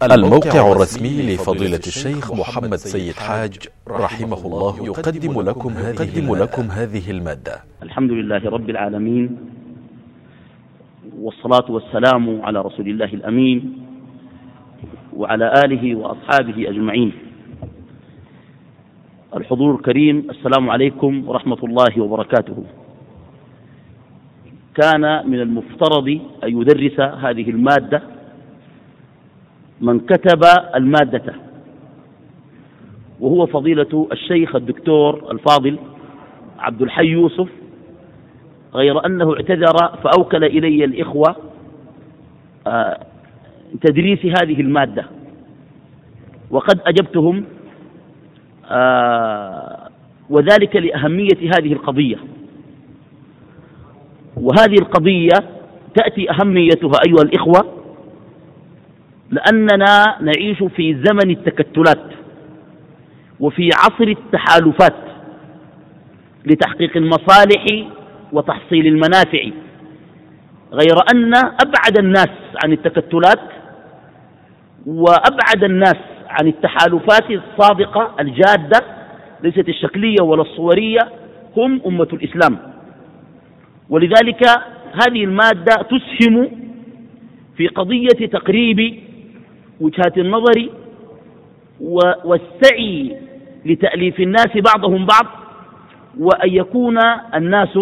الموقع الرسمي لفضيلة الشيخ محمد سيد حاج رحمه الله يقدم لكم هذه المادة. الحمد لله رب العالمين، والصلاة والسلام على رسول الله الأمين وعلى آله وأصحابه أجمعين. الحضور الكريم، السلام عليكم ورحمة الله وبركاته. كان من المفترض أن يدرس هذه المادة من كتب المادة، وهو فضيلة الشيخ الدكتور الفاضل عبد الحي يوسف، غير أنه اعتذر فأوكل إلي الإخوة تدريس هذه المادة، وقد أجبتهم، وذلك لأهمية هذه القضية. وهذه القضية تأتي أهميتها أيها الإخوة لأننا نعيش في زمن التكتلات وفي عصر التحالفات لتحقيق المصالح وتحصيل المنافع، غير أن أبعد الناس عن التكتلات وأبعد الناس عن التحالفات الصادقة الجادة ليست الشكلية ولا الصورية هم أمة الإسلام. ولذلك هذه المادة تسهم في قضية تقريب وجهات النظر والسعي لتأليف الناس بعضهم بعض، وأن يكون الناس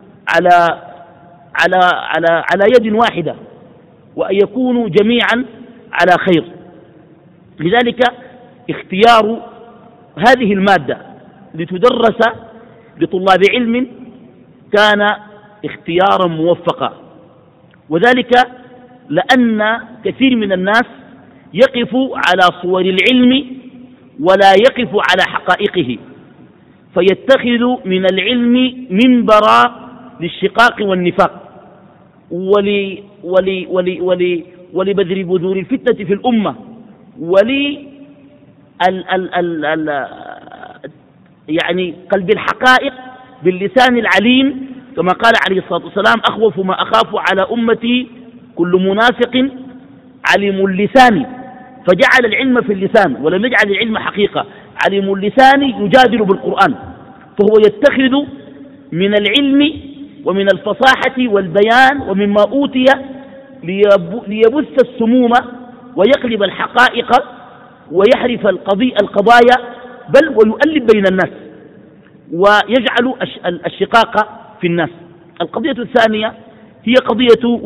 على يد واحدة، وأن يكونوا جميعا على خير. لذلك اختيار هذه المادة لتدرس لطلاب علم كان اختيارا موفقا، وذلك لأن كثير من الناس يقف على صور العلم ولا يقف على حقائقه، فيتخذ من العلم منبرا للشقاق والنفاق ولبذر بذور الفتنة في الأمة يعني قلب الحقائق باللسان العليم، كما قال عليه الصلاة والسلام: أخوف ما أخاف على أمتي كل منافق علم اللسان، فجعل العلم في اللسان ولم يجعل العلم حقيقة. علم اللسان يجادل بالقرآن، فهو يتخذ من العلم ومن الفصاحة والبيان ومما أوتي ليبث السموم ويقلب الحقائق ويحرف القضايا، بل ويؤلف بين الناس ويجعل الشقاق في الناس. القضية الثانية هي قضية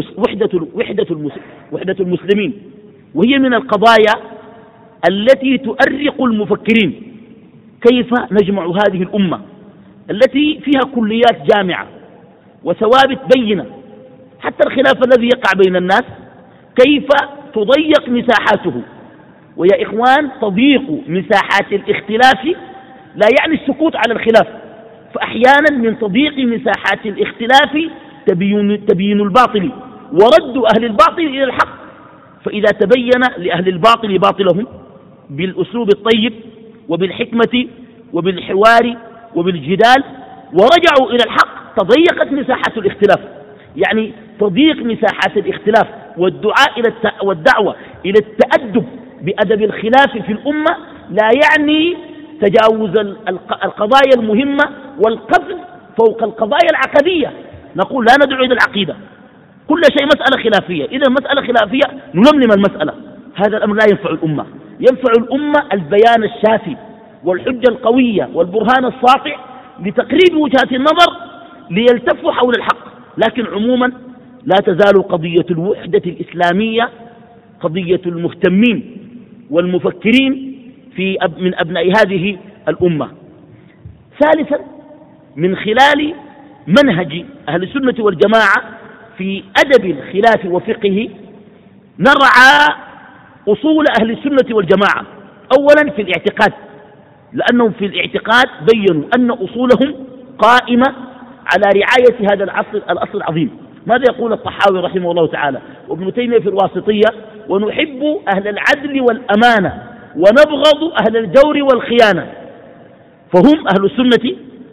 وحدة المسلمين، وهي من القضايا التي تؤرق المفكرين. كيف نجمع هذه الأمة التي فيها كليات جامعة وثوابت بينة؟ حتى الخلاف الذي يقع بين الناس كيف تضيق مساحاته؟ ويا إخوان، تضييق مساحات الاختلاف لا يعني السكوت على الخلاف، فأحيانا من تضييق مساحات الاختلاف تبيين الباطل ورد أهل الباطل إلى الحق. فإذا تبين لأهل الباطل باطلهم بالأسلوب الطيب وبالحكمة وبالحوار وبالجدال ورجعوا إلى الحق، تضيقت مساحات الاختلاف. يعني تضييق مساحات الاختلاف والدعوة إلى التأدب بأدب الخلاف في الأمة لا يعني تجاوز القضايا المهمة والقفز فوق القضايا العقدية. نقول لا ندعو إلى العقيدة، كل شيء مسألة خلافية، إذا مسألة خلافية نلملم المسألة. هذا الأمر لا ينفع الأمة. ينفع الأمة البيان الشافي والحجة القوية والبرهان الساطع لتقريب وجهات النظر ليلتفوا حول الحق. لكن عموما لا تزال قضية الوحدة الإسلامية قضية المهتمين والمفكرين من أبناء هذه الأمة. ثالثا، من خلال منهج أهل السنة والجماعة في أدب الخلاف وفقه نرعى أصول أهل السنة والجماعة. أولا في الاعتقاد، لأنهم في الاعتقاد بيّنوا أن أصولهم قائمة على رعاية هذا الأصل العظيم. ماذا يقول الطحاوي رحمه الله تعالى وابن تيمية في الواسطية؟ ونحب أهل العدل والأمانة ونبغض أهل الجور والخيانة. فهم أهل السنة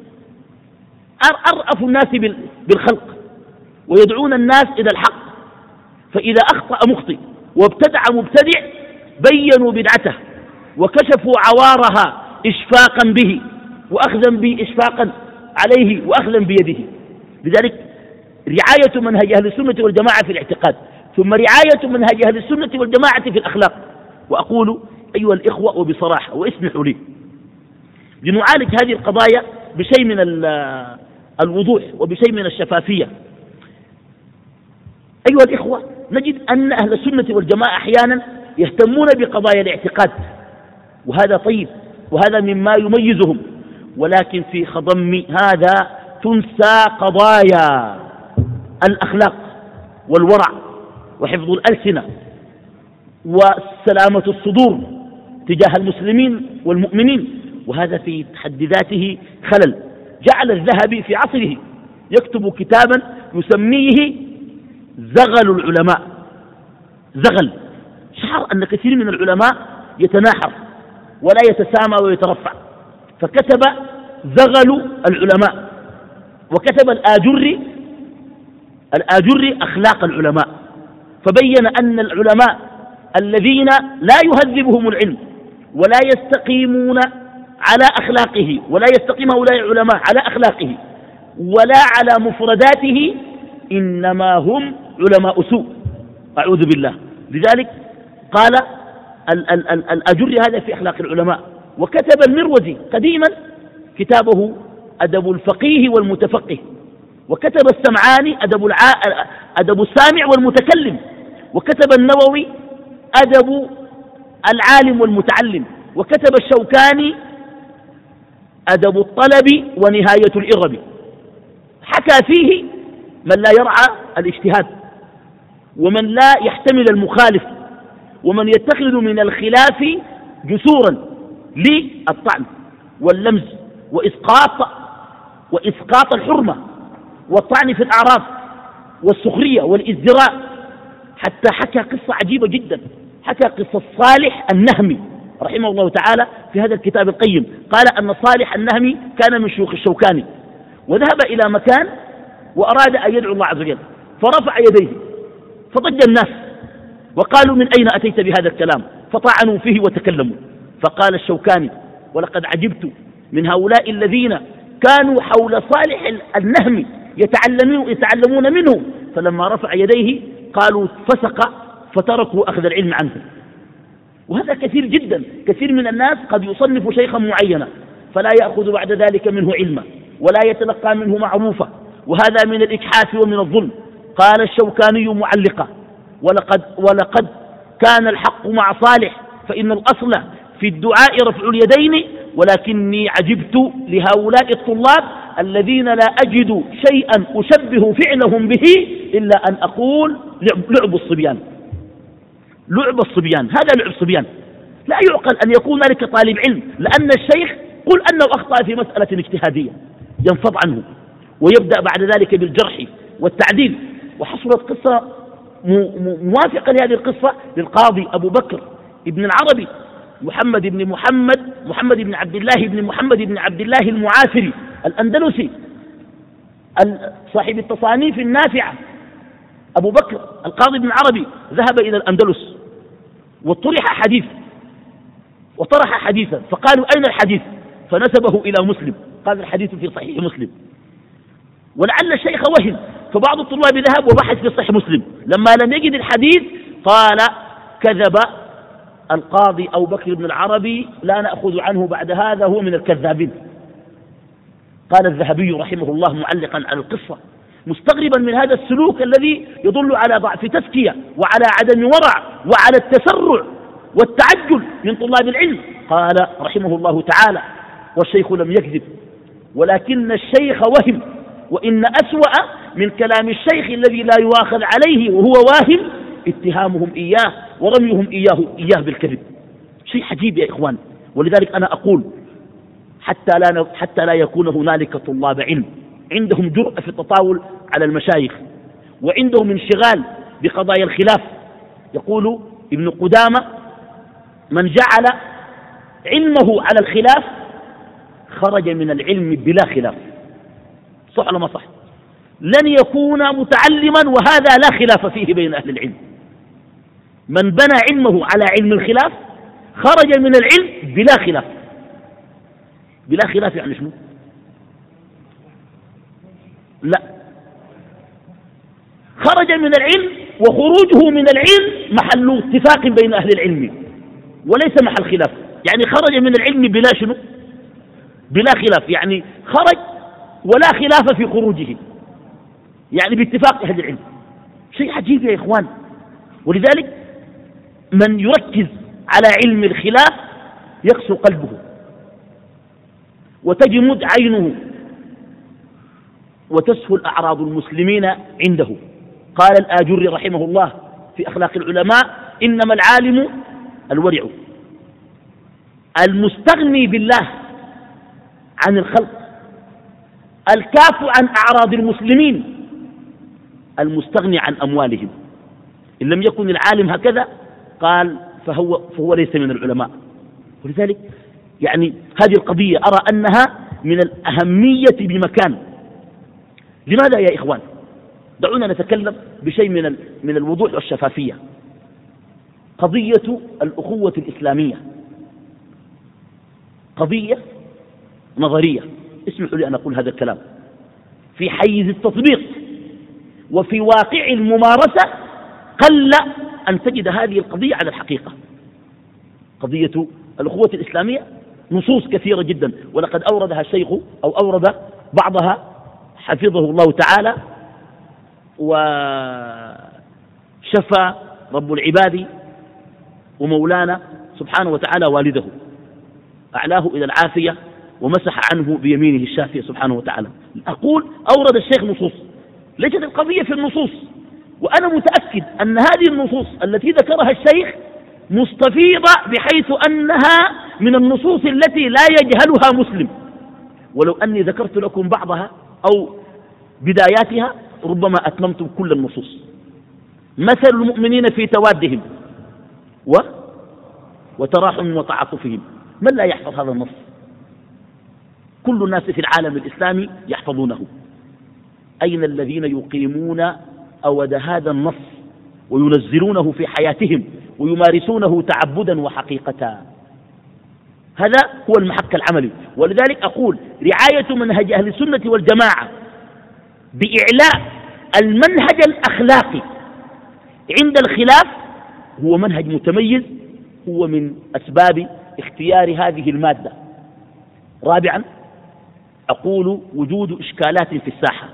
أرأف الناس بالخلق ويدعون الناس إلى الحق، فإذا أخطأ مخطئ وابتدع مبتدع بينوا بدعته وكشفوا عوارها إشفاقا به وأخذا بإشفاقا عليه وأخذا بيده. لذلك رعاية منهج أهل السنة والجماعة في الاعتقاد، ثم رعاية منهج أهل السنة والجماعة في الأخلاق. وأقول أيها الإخوة وبصراحة واسمحوا لي لنعالج هذه القضايا بشيء من الوضوح وبشيء من الشفافية. أيها الإخوة، نجد أن أهل السنة والجماعة أحيانا يهتمون بقضايا الاعتقاد، وهذا طيب وهذا مما يميزهم، ولكن في خضم هذا تنسى قضايا الأخلاق والورع وحفظ الألسنة وسلامة الصدور تجاه المسلمين والمؤمنين، وهذا في حد ذاته خلل. جعل الذهبي في عصره يكتب كتابا يسميه زغل العلماء. زغل، شعر أن كثير من العلماء يتناحر ولا يتسامى ويترفع، فكتب زغل العلماء، وكتب الآجري أخلاق العلماء، فبين أن العلماء الذين لا يهذبهم العلم ولا يستقيمون على أخلاقه، ولا يستقيم هؤلاء العلماء على أخلاقه ولا على مفرداته، إنما هم علماء سوء، أعوذ بالله. لذلك قال الأجري هذا في أخلاق العلماء. وكتب المروزي قديما كتابه أدب الفقيه والمتفقه، وكتب السمعاني أدب السامع والمتكلم، وكتب النووي أدب العالم والمتعلم، وكتب الشوكاني أدب الطلب ونهاية الإرب. حكى فيه من لا يرعى الاجتهاد، ومن لا يحتمل المخالف، ومن يتخذ من الخلاف جسورا للطعن واللمز وإسقاط الحرمة والطعن في الأعراض والسخرية والازدراء. حتى حكى قصة عجيبة جدا، حكى قصة صالح النهمي رحمه الله تعالى في هذا الكتاب القيم. قال أن صالح النهمي كان من شيوخ الشوكاني، وذهب إلى مكان وأراد أن يدعو الله عز وجل، فرفع يديه فضج الناس وقالوا من أين أتيت بهذا الكلام؟ فطعنوا فيه وتكلموا. فقال الشوكاني ولقد عجبت من هؤلاء الذين كانوا حول صالح النهمي يتعلمون منه، فلما رفع يديه قالوا فسق فتركوا أخذ العلم عنه. وهذا كثير جدا، كثير من الناس قد يصنف شيخا معينا فلا يأخذ بعد ذلك منه علما ولا يتلقى منه معروفا، وهذا من الإجحاف ومن الظلم. قال الشوكاني معلقا ولقد كان الحق مع صالح، فإن الأصل في الدعاء رفع اليدين، ولكني عجبت لهؤلاء الطلاب الذين لا أجد شيئا أشبه فعلهم به إلا أن أقول لعب الصبيان. لعب الصبيان، هذا لعب الصبيان. لا يعقل أن يكون ذلك طالب علم، لأن الشيخ قل أنه أخطأ في مسألة اجتهادية ينفض عنه ويبدأ بعد ذلك بالجرح والتعديل. وحصلت قصة موافقة لهذه القصة للقاضي أبو بكر ابن العربي محمد بن عبد الله المعافري الأندلسي صاحب التصانيف النافعة. أبو بكر القاضي ابن العربي ذهب إلى الأندلس وطرح حديثا، فقالوا أين الحديث؟ فنسبه إلى مسلم، قال الحديث في صحيح مسلم. ولعل الشيخ وهم، فبعض الطلاب ذهب وبحث في صحيح مسلم، لما لم يجد الحديث قال كذب القاضي أبو بكر بن العربي، لا نأخذ عنه بعد هذا، هو من الكذابين. قال الذهبي رحمه الله معلقا على القصة مستغربا من هذا السلوك الذي يدل على ضعف تزكية وعلى عدم ورع وعلى التسرع والتعجل من طلاب العلم. قال رحمه الله تعالى: والشيخ لم يكذب ولكن الشيخ وهم، وإن أسوأ من كلام الشيخ الذي لا يؤاخذ عليه وهو واهم اتهامهم إياه ورميهم إياه بالكذب. شيء عجيب يا إخوان. ولذلك أنا أقول حتى لا يكون هنالك طلاب علم عندهم جرأة في التطاول على المشايخ وعندهم انشغال بقضايا الخلاف. يقول ابن قدامة: من جعل علمه على الخلاف خرج من العلم بلا خلاف. صح ولا ما صح؟ لن يكون متعلما وهذا لا خلاف فيه بين أهل العلم. من بنى علمه على علم الخلاف خرج من العلم بلا خلاف. بلا خلاف يعني شنو؟ لا، خرج من العلم، وخروجه من العلم محل اتفاق بين أهل العلم وليس محل خلاف. يعني خرج من العلم بلا شنو؟ بلا خلاف، يعني خرج ولا خلاف في خروجه، يعني باتفاق أهل العلم. شيء عجيب يا إخوان. ولذلك من يركز على علم الخلاف يقسو قلبه وتجمد عينه وتسهل أعراض المسلمين عنده. قال الآجري رحمه الله في أخلاق العلماء: إنما العالم الورع المستغني بالله عن الخلق الكاف عن أعراض المسلمين المستغني عن أموالهم. إن لم يكن العالم هكذا قال فهو ليس من العلماء. ولذلك يعني هذه القضية أرى أنها من الأهمية بمكان. لماذا يا إخوان؟ دعونا نتكلم بشيء من الوضوح والشفافية. قضية الأخوة الإسلامية قضية نظرية، اسمحوا لي أن أقول هذا الكلام، في حيز التطبيق وفي واقع الممارسة قل أن تجد هذه القضية على الحقيقة. قضية الأخوة الإسلامية نصوص كثيرة جدا، ولقد أوردها الشيخ أو أورد بعضها حفظه الله تعالى وشفى رب العباد ومولانا سبحانه وتعالى والده، أعلاه إلى العافية ومسح عنه بيمينه الشافية سبحانه وتعالى. أقول أورد الشيخ نصوص، ليست القضية في النصوص، وأنا متأكد أن هذه النصوص التي ذكرها الشيخ مستفيضة بحيث أنها من النصوص التي لا يجهلها مسلم، ولو أني ذكرت لكم بعضها أو بداياتها ربما أتممتم كل النصوص. مثل المؤمنين في توادهم وتراحم وتعاطفهم. من لا يحفظ هذا النص؟ كل الناس في العالم الإسلامي يحفظونه. أين الذين يقيمون أود هذا النص وينزلونه في حياتهم ويمارسونه تعبدا وحقيقة؟ هذا هو المحك العملي. ولذلك أقول رعاية منهج أهل السنة والجماعة بإعلاء المنهج الأخلاقي عند الخلاف هو منهج متميز، هو من أسباب اختيار هذه المادة. رابعا أقول وجود إشكالات في الساحة.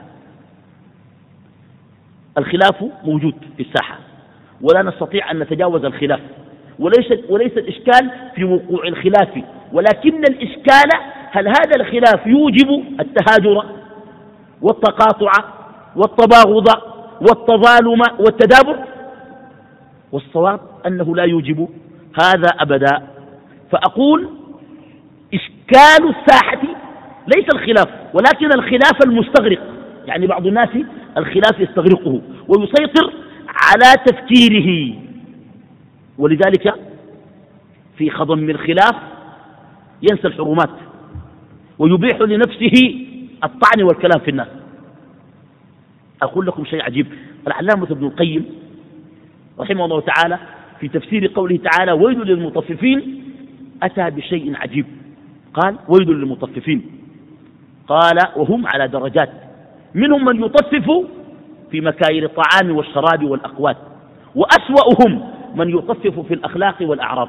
الخلاف موجود في الساحة ولا نستطيع أن نتجاوز الخلاف، وليس الإشكال في وقوع الخلاف، ولكن الإشكال هل هذا الخلاف يوجب التهاجر والتقاطع والتباغض والتظالم والتدابر؟ والصواب أنه لا يوجب هذا أبدا. فأقول إشكال الساحة ليس الخلاف، ولكن الخلاف المستغرق. يعني بعض الناس الخلاف يستغرقه ويسيطر على تفكيره، ولذلك في خضم الخلاف ينسى الحرمات ويبيح لنفسه الطعن والكلام في الناس. أقول لكم شيء عجيب. العلامة ابن القيم رحمه الله تعالى في تفسير قوله تعالى ويل للمطففين أتى بشيء عجيب. قال ويل للمطففين، قال وهم على درجات، منهم من يطفف في مكايل الطعام والشراب والأقوات، وأسوأهم من يطفف في الأخلاق والأعراض.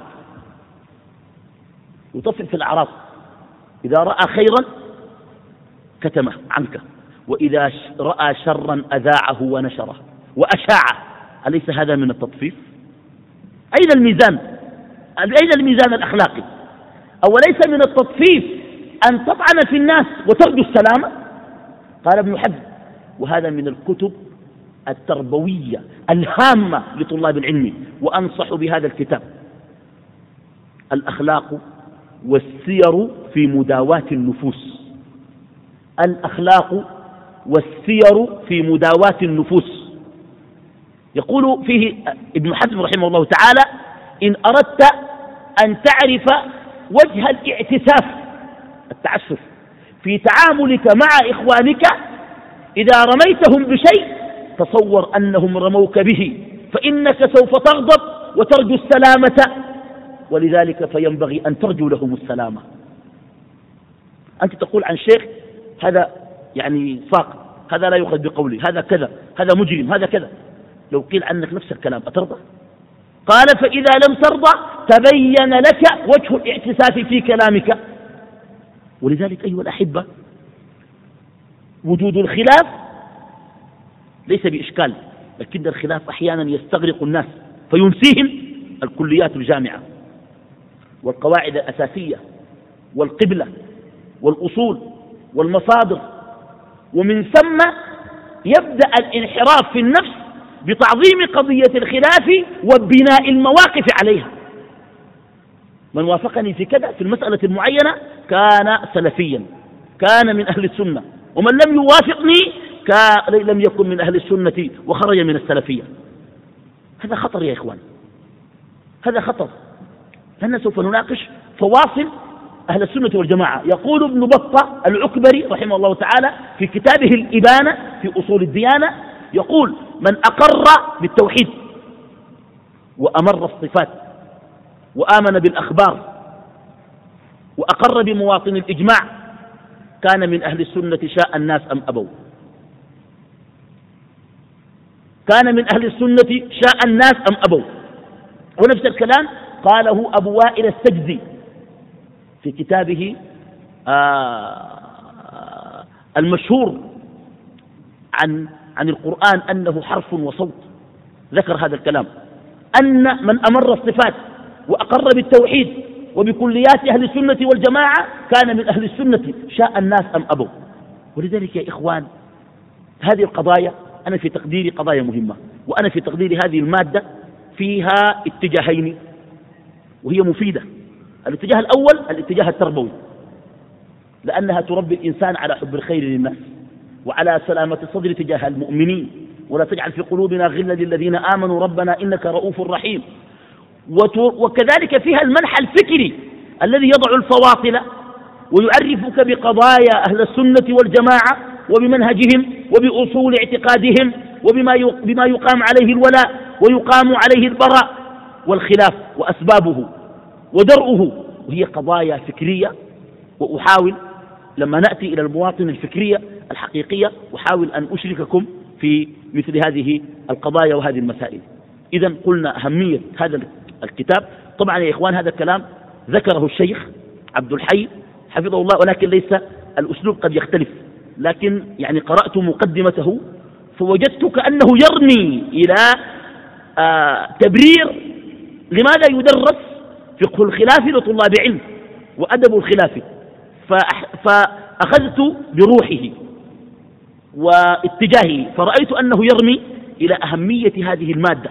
يطفف في الأعراض، إذا رأى خيرا كتمه عنك، وإذا رأى شرا أذاعه ونشره وأشاعه. أليس هذا من التطفيف؟ أين الميزان؟ أين الميزان الأخلاقي؟ أوليس من التطفيف أن تطعن في الناس وترجو السلامة؟ قال ابن حزم وهذا من الكتب التربوية الهامة لطلاب العلم، وأنصح بهذا الكتاب: الأخلاق والسير في مداواة النفوس. الأخلاق والسير في مداواة النفوس. يقول فيه ابن حزم رحمه الله تعالى: إن أردت أن تعرف وجه الاعتساف التعسف في تعاملك مع إخوانك إذا رميتهم بشيء تصور أنهم رموك به، فإنك سوف تغضب وترجو السلامة، ولذلك فينبغي أن ترجو لهم السلامة. أنت تقول عن شيخ هذا يعني ساقط، هذا لا يؤخذ بقولي، هذا كذا، هذا مجرم، هذا كذا، لو قيل عنك نفس الكلام أترضى؟ قال فإذا لم ترضى تبين لك وجه الاعتساف في كلامك. ولذلك أيها الأحبة وجود الخلاف ليس بإشكال، لكن الخلاف أحيانا يستغرق الناس فينسيهم الكليات الجامعة والقواعد الأساسية والقبلة والأصول والمصادر، ومن ثم يبدأ الانحراف في النفس بتعظيم قضية الخلاف وبناء المواقف عليها. من وافقني في كذا في المسألة المعينة كان سلفيا، كان من أهل السنة، ومن لم يوافقني لم يكن من أهل السنة وخرج من السلفية. هذا خطر يا إخوان، هذا خطر، لأننا سوف نناقش فواصل أهل السنة والجماعة. يقول ابن بطة العكبري رحمه الله تعالى في كتابه الإبانة في أصول الديانة، يقول من أقر بالتوحيد وأمر الصفات وآمن بالأخبار وأقر بمواطن الإجماع كان من أهل السنة شاء الناس أم أبوا. كان من أهل السنة شاء الناس أم أبوا. ونفس الكلام قاله أبو وائل السجزي في كتابه المشهور عن القرآن أنه حرف وصوت، ذكر هذا الكلام، أن من أمر الصفات وأقر بالتوحيد وبكليات أهل السنة والجماعة كان من أهل السنة شاء الناس أم أبوا. ولذلك يا إخوان هذه القضايا أنا في تقديري قضايا مهمة، وأنا في تقديري هذه المادة فيها اتجاهين وهي مفيدة. الاتجاه الأول الاتجاه التربوي، لأنها تربي الإنسان على حب الخير للناس وعلى سلامة الصدر تجاه المؤمنين، ولا تجعل في قلوبنا غلا للذين آمنوا ربنا إنك رؤوف رحيم. وكذلك فيها المنحى الفكري الذي يضع الفواصل ويعرفك بقضايا أهل السنة والجماعة وبمنهجهم وبأصول اعتقادهم وبما يقام عليه الولاء ويقام عليه البراء والخلاف وأسبابه ودرءه، وهي قضايا فكرية. وأحاول لما نأتي إلى المواطن الفكرية الحقيقية أحاول أن أشرككم في مثل هذه القضايا وهذه المسائل. إذن قلنا أهمية هذا الكتاب. طبعا يا إخوان هذا الكلام ذكره الشيخ عبد الحي حفظه الله، ولكن ليس الأسلوب قد يختلف، لكن يعني قرأت مقدمته فوجدت كأنه يرمي إلى تبرير لماذا يدرس فقه الخلاف لطلاب علم وأدب الخلاف، فأخذت بروحه واتجاهه فرأيت أنه يرمي إلى أهمية هذه المادة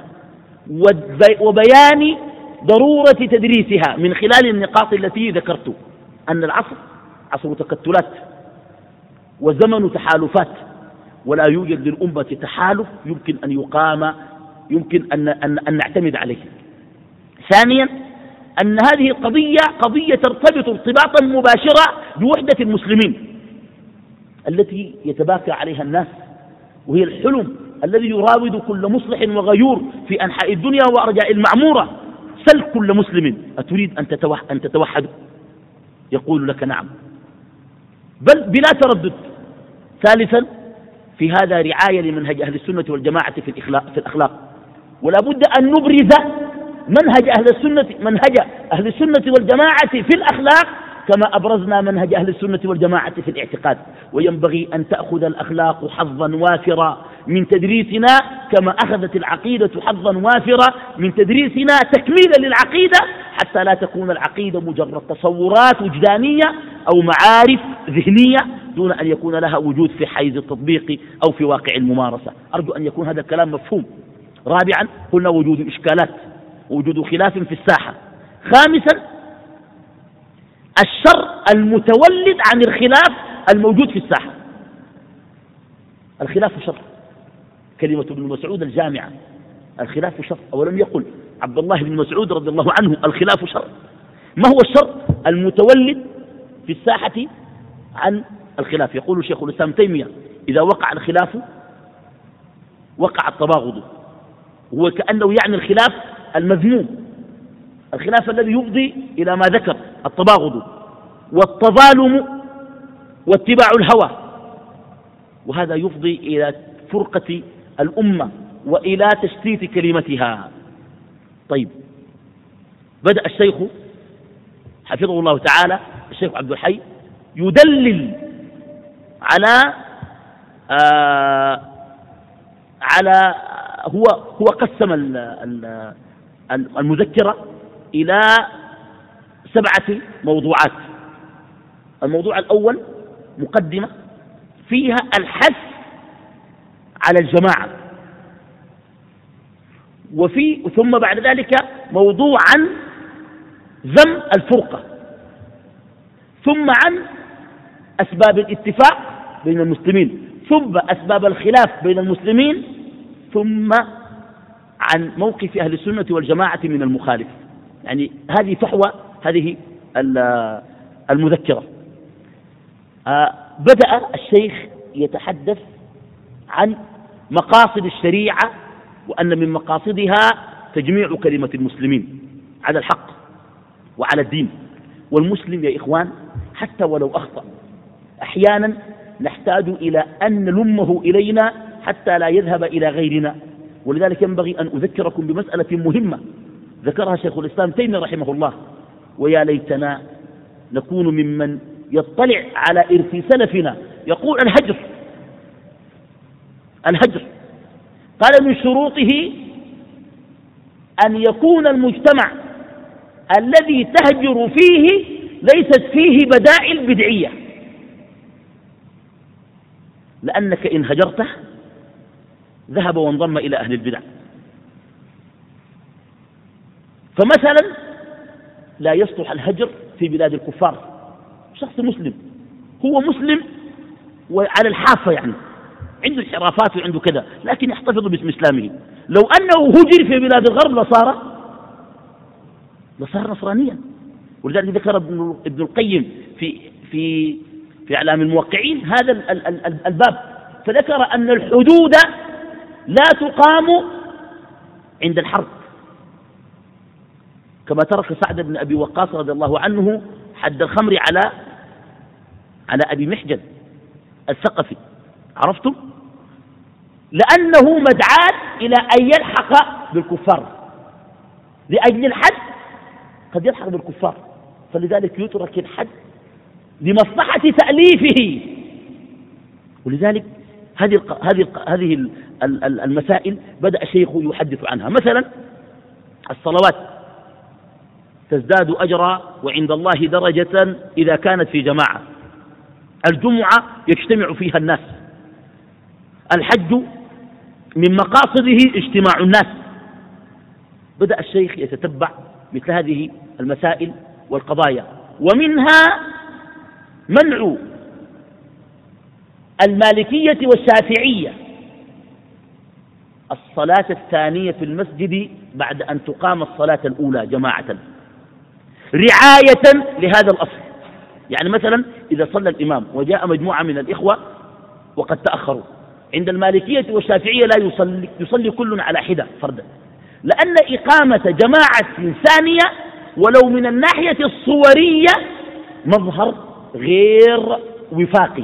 وبيان ضرورة تدريسها من خلال النقاط التي ذكرت، أن العصر عصر تكتلات وزمن تحالفات، ولا يوجد للأمة تحالف يمكن أن يقام، يمكن أن نعتمد عليه. ثانيا أن هذه القضية قضية ترتبط ارتباطا مباشرا بوحدة المسلمين التي يتباكى عليها الناس، وهي الحلم الذي يراود كل مصلح وغيور في أنحاء الدنيا وأرجاء المعمورة. سل كل مسلم أتريد أن تتوحد؟ يقول لك نعم، بل بلا تردد. ثالثا في هذا رعاية لمنهج أهل السنة والجماعة في الأخلاق، ولا بد أن نبرز منهج أهل السنة والجماعة في الأخلاق كما أبرزنا منهج أهل السنة والجماعة في الاعتقاد. وينبغي أن تأخذ الأخلاق حظا وافرا من تدريسنا كما أخذت العقيدة حظا وافرا من تدريسنا تكميلا للعقيدة، حتى لا تكون العقيدة مجرد تصورات وجدانية أو معارف ذهنية دون أن يكون لها وجود في حيز التطبيق أو في واقع الممارسة. أرجو أن يكون هذا الكلام مفهوم. رابعا قلنا وجود إشكالات ووجود خلاف في الساحة. خامسا الشر المتولد عن الخلاف الموجود في الساحة. الخلاف شر، كلمة ابن مسعود الجامعة، الخلاف شر. أولم يقل عبد الله بن مسعود رضي الله عنه الخلاف شر؟ ما هو الشر المتولد في الساحة عن الخلاف؟ يقول شيخ الإسلام تيمية إذا وقع الخلاف وقع التباغض، هو كأنه يعني الخلاف المذموم، الخلاف الذي يفضي إلى ما ذكر التباغض والتظالم واتباع الهوى، وهذا يفضي إلى فرقة الأمة وإلى تشتيت كلمتها. طيب، بدأ الشيخ حفظه الله تعالى الشيخ عبد الحي يدلل على هو قسم المذكرة إلى 7 موضوعات. الموضوع الأول مقدمة فيها الحث على الجماعة، ثم بعد ذلك موضوع عن ذم الفرقة، ثم عن أسباب الاتفاق بين المسلمين، ثم أسباب الخلاف بين المسلمين، ثم عن موقف أهل السنة والجماعة من المخالف. يعني هذه فحوى هذه المذكرة. بدأ الشيخ يتحدث عن مقاصد الشريعة، وأن من مقاصدها تجميع كلمة المسلمين على الحق وعلى الدين. والمسلم يا إخوان حتى ولو أخطأ أحيانا نحتاج إلى أن نلمه إلينا حتى لا يذهب إلى غيرنا. ولذلك ينبغي أن أذكركم بمسألة مهمة ذكرها شيخ الإسلام تيمية رحمه الله: ويا ليتنا نكون ممن يطلع على إرث سلفنا. يقول الهجر قال من شروطه أن يكون المجتمع الذي تهجر فيه ليست فيه بدائل بدعية، لأنك إن هجرته ذهب وانضم إلى أهل البدع. فمثلا لا يصلح الهجر في بلاد الكفار. شخص مسلم هو مسلم وعلى الحافة، يعني عنده انحرافات وعنده كذا، لكن يحتفظ باسم إسلامه. لو أنه هجر في بلاد الغرب لصار نصرانيا. ولذلك ذكر ابن القيم في أعلام الموقعين هذا الباب، فذكر أن الحدود لا تقام عند الحرب، كما ترك سعد بن أبي وقاص رضي الله عنه حد الخمر على أبي محجن الثقفي، عرفتم؟ لأنه مدعاة إلى أن يلحق بالكفار، لأجل الحد قد يلحق بالكفار، فلذلك يترك الحد لمصلحة تأليفه. ولذلك هذه المسائل بدأ الشيخ يحدث عنها. مثلا الصلوات تزداد أجرا وعند الله درجة إذا كانت في جماعة. الجمعة يجتمع فيها الناس. الحج من مقاصده اجتماع الناس. بدأ الشيخ يتتبع مثل هذه المسائل والقضايا، ومنها منع المالكية والشافعية الصلاة الثانية في المسجد بعد أن تقام الصلاة الأولى جماعة، رعاية لهذا الأصل. يعني مثلا إذا صلى الإمام وجاء مجموعة من الإخوة وقد تأخروا، عند المالكية والشافعية لا يصلي كل على حدة فردا، لأن إقامة جماعة ثانية ولو من الناحية الصورية مظهر غير وفاقي،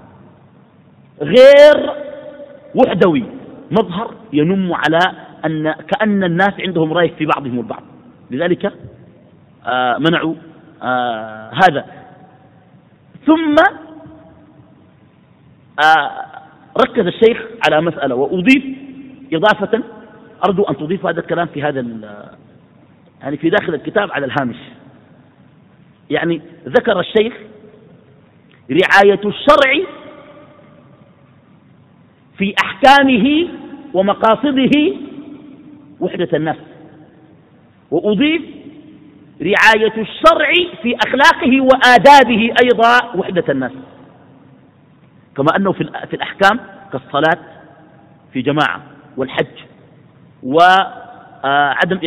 غير وحدوي، مظهر ينم على كأن الناس عندهم رأي في بعضهم البعض. لذلك منعوا هذا. ثم ركز الشيخ على مسألة، وأضيف إضافة أرجو أن تضيف هذا الكلام في يعني في داخل الكتاب على الهامش. يعني ذكر الشيخ رعاية الشرع في أحكامه ومقاصده وحدة الناس، وأضيف رعاية الشرع في أخلاقه وآدابه أيضا وحدة الناس، كما أنه في الأحكام كالصلاة في جماعة والحج وعدم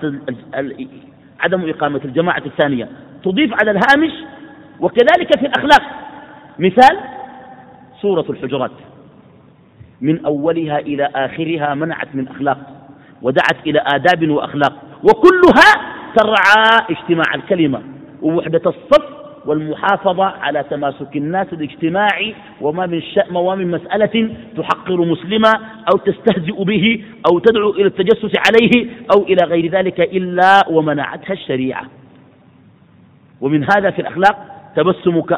إقامة الجماعة الثانية تضيف على الهامش. وكذلك في الأخلاق، مثال سورة الحجرات من أولها إلى آخرها منعت من أخلاق، ودعت إلى آداب وأخلاق، وكلها ترعى اجتماع الكلمة ووحدة الصف والمحافظة على تماسك الناس الاجتماعي، وما من مسألة تحقر مسلما أو تستهزئ به أو تدعو إلى التجسس عليه أو إلى غير ذلك إلا ومنعتها الشريعة. ومن هذا في الأخلاق تبسمك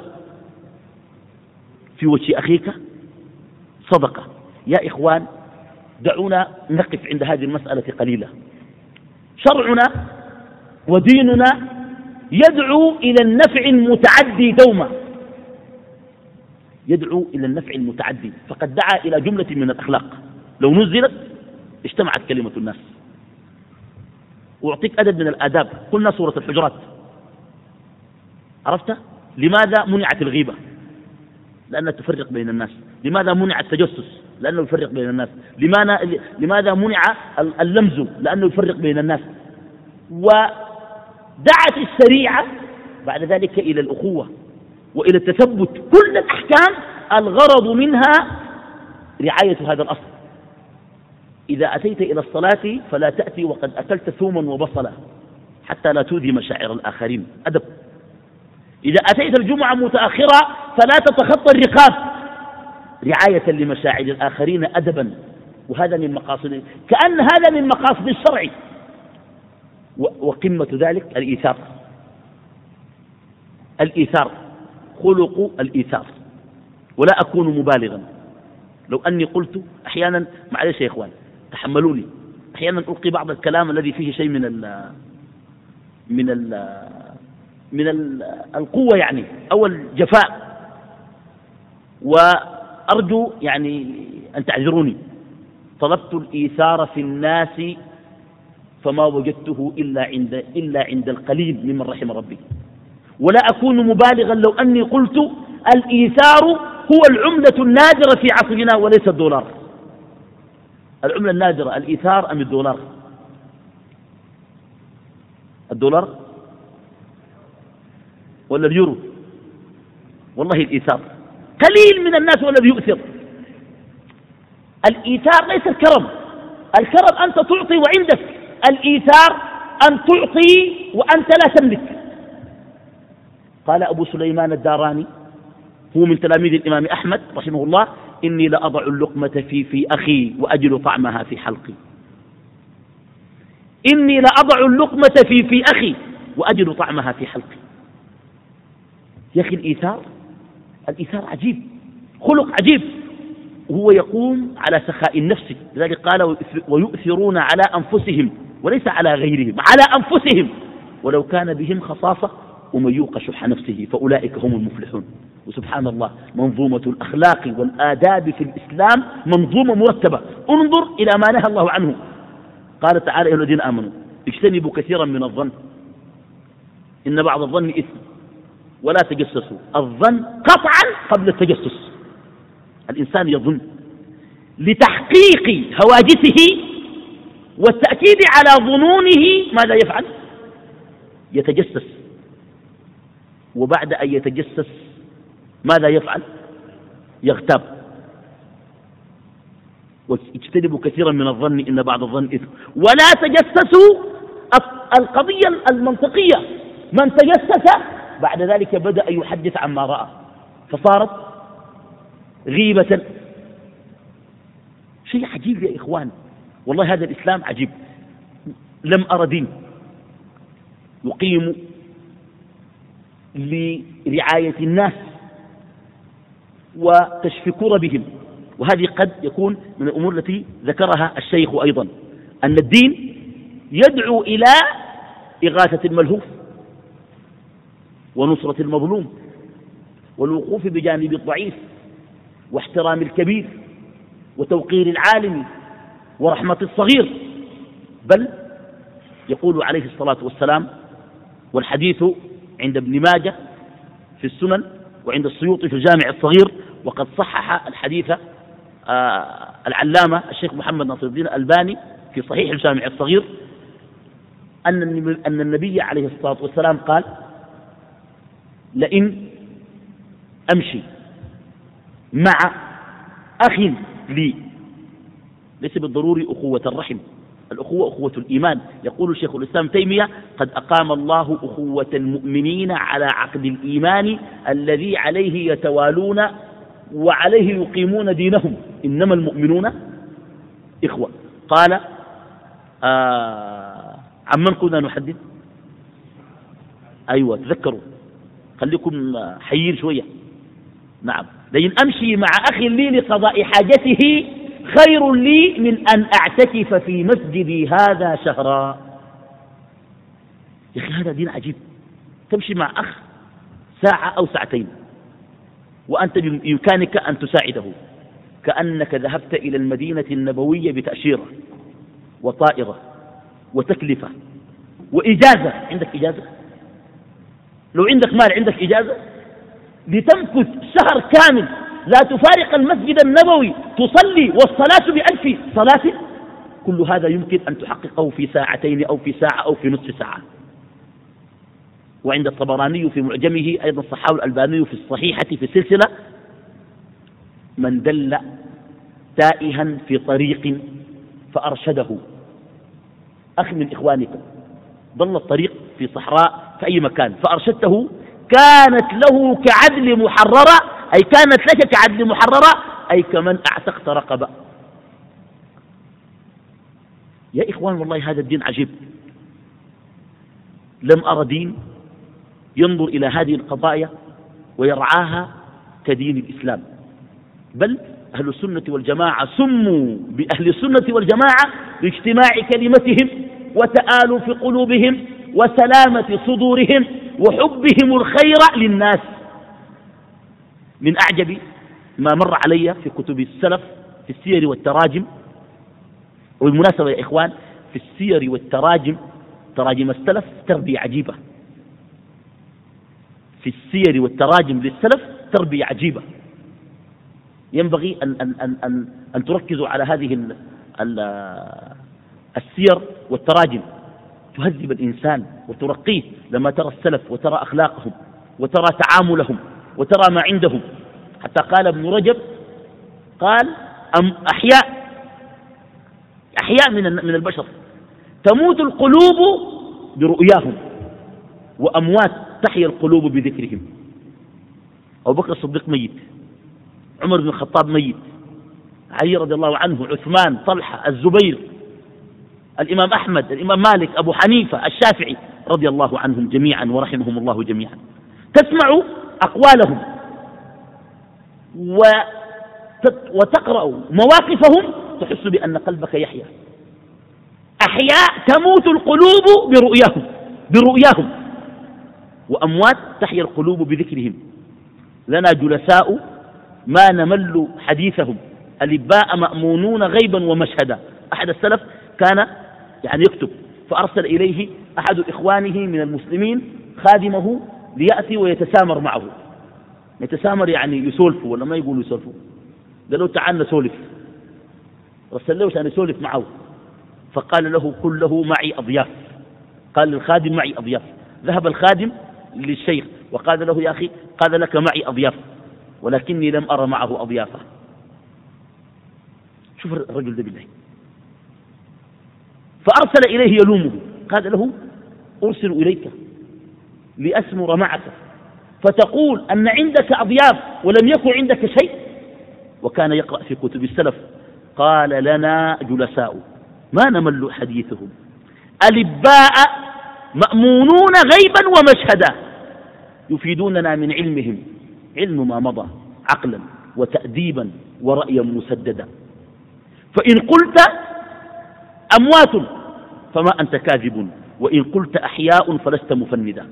في وجه أخيك صدقة. يا إخوان، دعونا نقف عند هذه المسألة قليلا. شرعنا وديننا يدعو إلى النفع المتعدي دوما، يدعو إلى النفع المتعدي، فقد دعا إلى جملة من الأخلاق لو نزلت اجتمعت كلمة الناس. وأعطيك أدب من الآداب، قلنا سورة الحجرات، عرفت لماذا منعت الغيبة؟ لأنها تفرق بين الناس. لماذا منع التجسس؟ لأنه يفرق بين الناس. لماذا منع اللمز؟ لأنه يفرق بين الناس. ودعت الشريعة بعد ذلك إلى الأخوة وإلى التثبت. كل الأحكام الغرض منها رعاية هذا الأصل. إذا أتيت إلى الصلاة فلا تأتي وقد أكلت ثوما وبصلا حتى لا تؤذي مشاعر الآخرين، أدب. إذا أتيت الجمعة متأخرة فلا تتخطى الرقاب رعاية لمشاعر الآخرين، أدبا. وهذا من مقاصد، كأن هذا من مقاصد الشرع. وقمة ذلك الإيثار. الإيثار خلق الإيثار، ولا أكون مبالغا. لو أني قلت أحيانا، معلش يا إخوان تحملوني، أحيانا ألقي بعض الكلام الذي فيه شيء من القوة يعني أو الجفاء، وأرجو يعني أن تعذروني. طلبت الإيثار في الناس فما وجدته إلا عند القليل ممن رحم ربي. ولا أكون مبالغا لو أني قلت الإيثار هو العملة النادرة في عصرنا وليس الدولار. العملة النادرة الإيثار أم الدولار؟ الدولار ولا اليورو؟ والله الإيثار. قليل من الناس والذي يؤثر. الإيثار ليس الكرم. الكرم أنت تعطي وعندك، الإيثار أن تعطي وأنت لا تملك. قال أبو سليمان الداراني هو من تلاميذ الإمام أحمد رحمه الله: إني لأضع اللقمة في أخي وأجل طعمها في حلقي. إني لأضع اللقمة في أخي وأجل طعمها في حلقي. يا أخي الإيثار عجيب، خلق عجيب، وهو يقوم على سخاء النفس. لذلك قال: ويؤثرون على أنفسهم وليس على غيرهم، على أنفسهم ولو كان بهم خصاصة ومن يوق شح نفسه فأولئك هم المفلحون. وسبحان الله، منظومة الأخلاق والآداب في الإسلام منظومة مرتبة. انظر إلى ما نهى الله عنه. قال تعالى: يا الذين آمنوا اجتنبوا كثيرا من الظن إن بعض الظن إثم ولا تجسسوا. الظن قطعا قبل التجسس. الإنسان يظن لتحقيق هواجسه والتأكيد على ظنونه. ماذا يفعل؟ يتجسس. وبعد أن يتجسس ماذا يفعل؟ يغتاب. واجتنبوا كثيرا من الظن إن بعض الظن إثم ولا تجسسوا. القضية المنطقية، من تجسس بعد ذلك بدأ يحدث عما رأى فصارت غيبة. شيء عجيب يا إخوان، والله هذا الإسلام عجيب. لم أر دين يقيم لرعاية الناس وكشف كربهم. وهذه قد يكون من الأمور التي ذكرها الشيخ أيضا، أن الدين يدعو إلى إغاثة الملهوف ونصرة المظلوم والوقوف بجانب الضعيف واحترام الكبير وتوقير العالم ورحمة الصغير. بل يقول عليه الصلاة والسلام، والحديث عند ابن ماجه في السنن وعند السيوطي في الجامع الصغير، وقد صحح الحديث العلامة الشيخ محمد ناصر الدين الألباني في صحيح الجامع الصغير، أن النبي عليه الصلاة والسلام قال: لئن أمشي مع أخ لي، ليس بالضروري أخوة الرحم، الأخوة أخوة الإيمان. يقول شيخ الإسلام تيمية: قد أقام الله أخوة المؤمنين على عقد الإيمان الذي عليه يتوالون وعليه يقيمون دينهم، إنما المؤمنون إخوة. قال عمن كنا نحدث؟ أيوة تذكروا، خليكم حيين شوية. نعم، لئن أمشي مع أخي لي لقضاء حاجته خير لي من أن أعتكف في مسجدي هذا شهرا. يا أخي هذا دين عجيب، تمشي مع أخ ساعة أو ساعتين وأنت بإمكانك أن تساعده، كأنك ذهبت إلى المدينة النبوية بتأشيرة وطائرة وتكلفة وإجازة. عندك إجازة؟ لو عندك مال عندك إجازة لتمكث شهر كامل لا تفارق المسجد النبوي، تصلي والصلاة ب1000 صلاة. كل هذا يمكن أن تحققه في ساعتين أو في ساعة أو في نصف ساعة. وعند الطبراني في معجمه أيضا صححه الألباني في الصحيحة في السلسلة: من دل تائها في طريق فأرشده، أخ من إخوانك ضل الطريق في صحراء في أي مكان فأرشدته، كانت له كعدل محررة، أي كانت لك كعدل محررة، أي كمن أعتقت رقبة. يا إخوان والله هذا الدين عجيب. لم أرى دين ينظر إلى هذه القضايا ويرعاها كدين الإسلام، بل أهل السنة والجماعة سموا بأهل السنة والجماعة باجتماع كلمتهم وتآلف قلوبهم وسلامة صدورهم وحبهم الخير للناس. من أعجب ما مر علي في كتب السلف في السير والتراجم، وبالمناسبة يا إخوان في السير والتراجم تراجم السلف تربية عجيبة، في السير والتراجم للسلف تربية عجيبة. ينبغي أن تركزوا على هذه السير والتراجم، تهذب الإنسان وترقيه لما ترى السلف وترى أخلاقهم وترى تعاملهم وترى ما عندهم. حتى قال ابن رجب، قال أحياء من البشر تموت القلوب برؤياهم وأموات تحيا القلوب بذكرهم. أبو بكر الصديق ميت، عمر بن الخطاب ميت، علي رضي الله عنه، عثمان، طلحة، الزبير، الإمام أحمد، الإمام مالك، أبو حنيفة، الشافعي، رضي الله عنهم جميعا ورحمهم الله جميعا. تسمع أقوالهم وتقرأ مواقفهم تحس بأن قلبك يحيا. أحياء تموت القلوب برؤياهم وأموات تحيا القلوب بذكرهم. لنا جلساء ما نمل حديثهم، الإباء مأمونون غيبا ومشهدا. أحد السلف كان يكتب، فأرسل إليه أحد إخوانه من المسلمين خادمه ليأتي ويتسامر معه. يتسامر يعني يسولفوا، ولا ما يقولوا يسولفوا، قالوا تعال نسولف. رسل له عشان يسولف معه، فقال له قل له معي أضياف. قال للخادم معي أضياف. ذهب الخادم للشيخ وقال له يا أخي، قال لك معي أضياف ولكني لم أرى معه أضيافه. شوف الرجل ده بالله. فأرسل إليه يلومه، قال له أرسل إليك لأسمر معك فتقول أن عندك أضياف ولم يكن عندك شيء. وكان يقرأ في كتب السلف، قال لنا جلساء ما نمل حديثهم، الإباء مأمونون غيبا ومشهدا، يفيدوننا من علمهم علم ما مضى عقلا وتأديبا ورأيا مسددا. فإن قلت أموات فما أنت كاذب، وإن قلت أحياء فلست مفندا.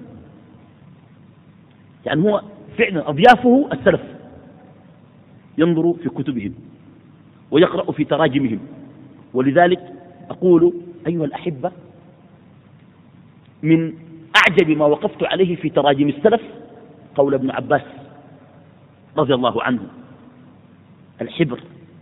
يعني هو فعلا أضيافه السلف، ينظر في كتبهم ويقرأ في تراجمهم. ولذلك أقول أيها الأحبة، من أعجب ما وقفت عليه في تراجم السلف قول ابن عباس رضي الله عنه، الحبر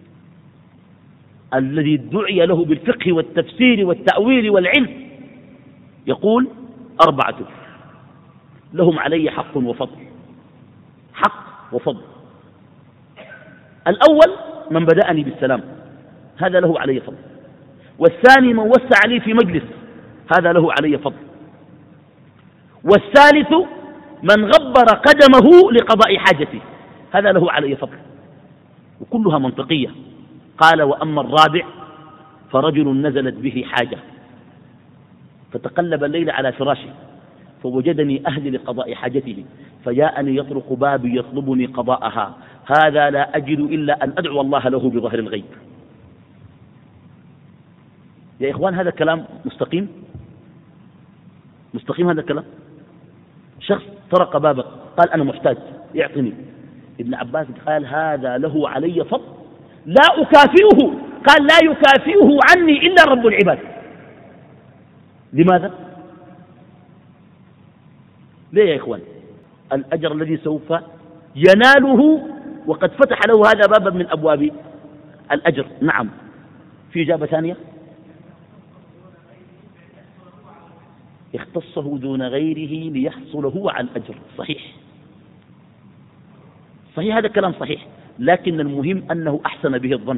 الذي دعي له بالفقه والتفسير والتأويل والعلم، يقول 4 لهم علي حق وفضل. حق وفضل. الأول من بدأني بالسلام، هذا له علي فضل، والثاني من وسع لي في مجلس، هذا له علي فضل. والثالث من غبر قدمه لقضاء حاجته، هذا له علي فضل. وكلها منطقية. قال وأما الرابع فرجل نزلت به حاجة فتقلب الليل على فراشه فوجدني أهلي لقضاء حاجته فجاءني يطرق بابي يطلبني قضاءها، هذا لا أجد إلا أن أدعو الله له بظهر الغيب. يا إخوان هذا كلام مستقيم؟ مستقيم هذا الكلام؟ شخص طرق بابك قال أنا محتاج يعطني، ابن عباس قال هذا له علي فضل لا أكافئه، قال لا يكافئه عني إلا رب العباد. لماذا؟ ليه يا إخوان؟ الأجر الذي سوف يناله وقد فتح له هذا بابا من أبواب الأجر. نعم. في إجابة ثانية؟ اختصه دون غيره ليحصل هو على الأجر. صحيح، صحيح، هذا كلام صحيح، لكن المهم أنه أحسن به الظن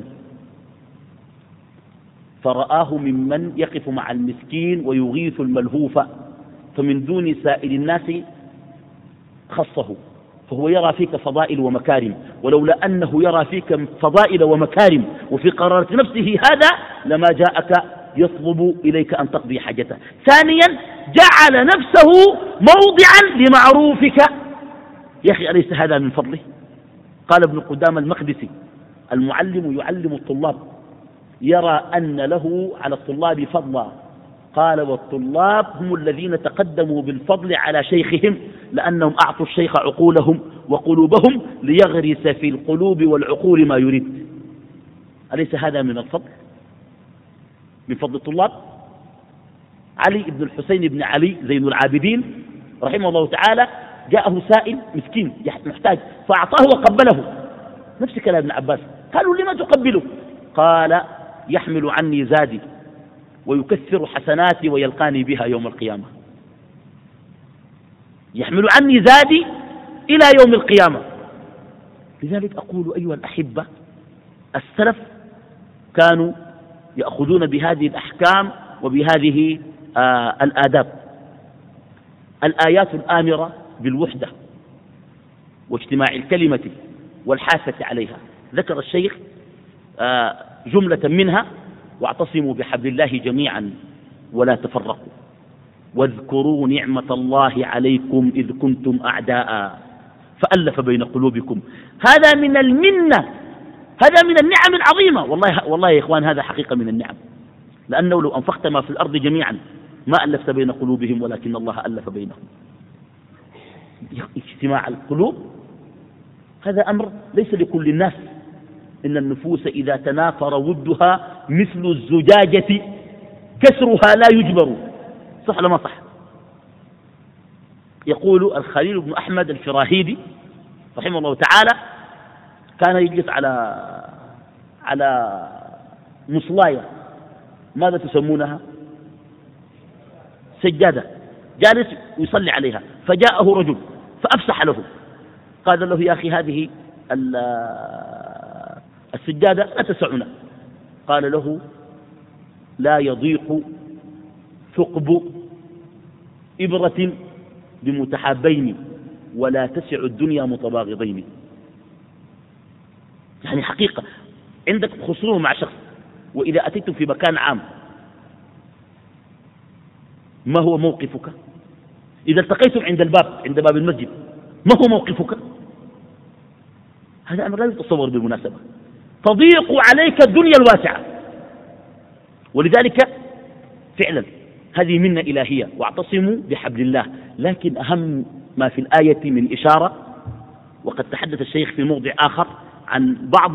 فرآه ممن يقف مع المسكين ويغيث الملهوف، فمن دون سائر الناس خصه، فهو يرى فيك فضائل ومكارم، ولولا أنه يرى فيك فضائل ومكارم وفي قرارة نفسه هذا لما جاءك يطلب إليك أن تقضي حاجته. ثانيا جعل نفسه موضعا لمعروفك. يا أخي أليس هذا من فضله؟ قال ابن قدامة المقدسي المعلم يعلم الطلاب يرى أن له على الطلاب فضلا، قال والطلاب هم الذين تقدموا بالفضل على شيخهم لأنهم أعطوا الشيخ عقولهم وقلوبهم ليغرس في القلوب والعقول ما يريد. أليس هذا من الفضل؟ من فضل الطلاب. علي بن الحسين بن علي زين العابدين رحمه الله تعالى جاءه سائل مسكين محتاج فأعطاه وقبله، نفس كلام ابن عباس. قالوا لما تقبله؟ قال يحمل عني زادي ويكثر حسناتي ويلقاني بها يوم القيامة. يحمل عني زادي إلى يوم القيامة. لذلك أقول أيها الأحبة السلف كانوا يأخذون بهذه الأحكام وبهذه الآداب. الآيات الآمرة بالوحدة واجتماع الكلمة والحاسة عليها، ذكر الشيخ جملة منها: واعتصموا بحبل الله جميعا ولا تفرقوا واذكروا نعمة الله عليكم إذ كنتم أعداء فألف بين قلوبكم. هذا من المنة، هذا من النعم العظيمة. والله يا إخوان هذا حقيقة من النعم، لأنه لو أنفقت ما في الأرض جميعا ما ألفت بين قلوبهم ولكن الله ألف بينهم. اجتماع القلوب هذا أمر ليس لكل الناس. إن النفوس إذا تنافر ودها مثل الزجاجة كسرها لا يجبر. صح ولا ما صح؟ يقول الخليل بن أحمد الفراهيدي رحمه الله تعالى كان يجلس على مصلاية، ماذا تسمونها؟ سجادة، جالس يصلي عليها، فجاءه رجل فأفسح له، قال له يا أخي هذه السجادة لا تسعنا. قال له لا يضيق ثقب إبرة بمتحابين ولا تسع الدنيا متباغضين. يعني حقيقة عندك خصومة مع شخص، وإذا أتيتم في مكان عام ما هو موقفك؟ إذا التقيتم عند باب المسجد ما هو موقفك؟ هذا أمر لا يتصور بالمناسبة. تضيق عليك الدنيا الواسعة. ولذلك فعلا هذه منة إلهية، واعتصموا بحبل الله. لكن أهم ما في الآية من إشارة، وقد تحدث الشيخ في موضع آخر عن بعض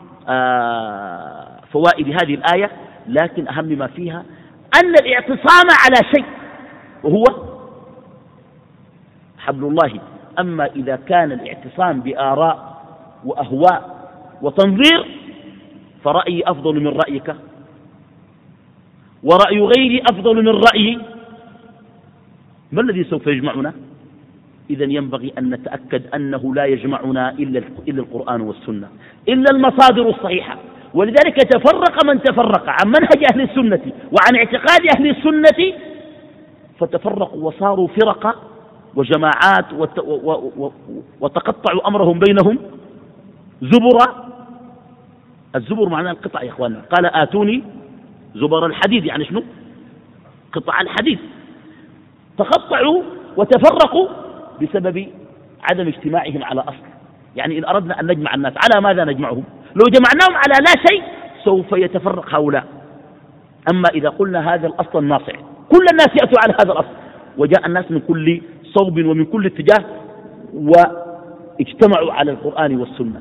فوائد هذه الآية، لكن أهم ما فيها أن الاعتصام على شيء وهو حبل الله. أما إذا كان الاعتصام بآراء وأهواء وتنظير فرأيي أفضل من رأيك ورأي غيري أفضل من رأيي، ما الذي سوف يجمعنا؟ إذن ينبغي أن نتأكد أنه لا يجمعنا إلا القرآن والسنة، إلا المصادر الصحيحة. ولذلك تفرق من تفرق عن منهج أهل السنة وعن اعتقاد أهل السنة، فتفرقوا وصاروا فرق وجماعات وتقطعوا أمرهم بينهم زبرا. الزبر معناه القطع يا إخواننا. قال آتوني زبر الحديد، يعني شنو؟ قطع الحديد. تقطعوا وتفرقوا بسبب عدم اجتماعهم على أصل. يعني إن أردنا أن نجمع الناس على ماذا نجمعهم؟ لو جمعناهم على لا شيء سوف يتفرق هؤلاء. أما إذا قلنا هذا الأصل الناصع، كل الناس يأتوا على هذا الأصل، وجاء الناس من كل صوب ومن كل اتجاه واجتمعوا على القرآن والسنة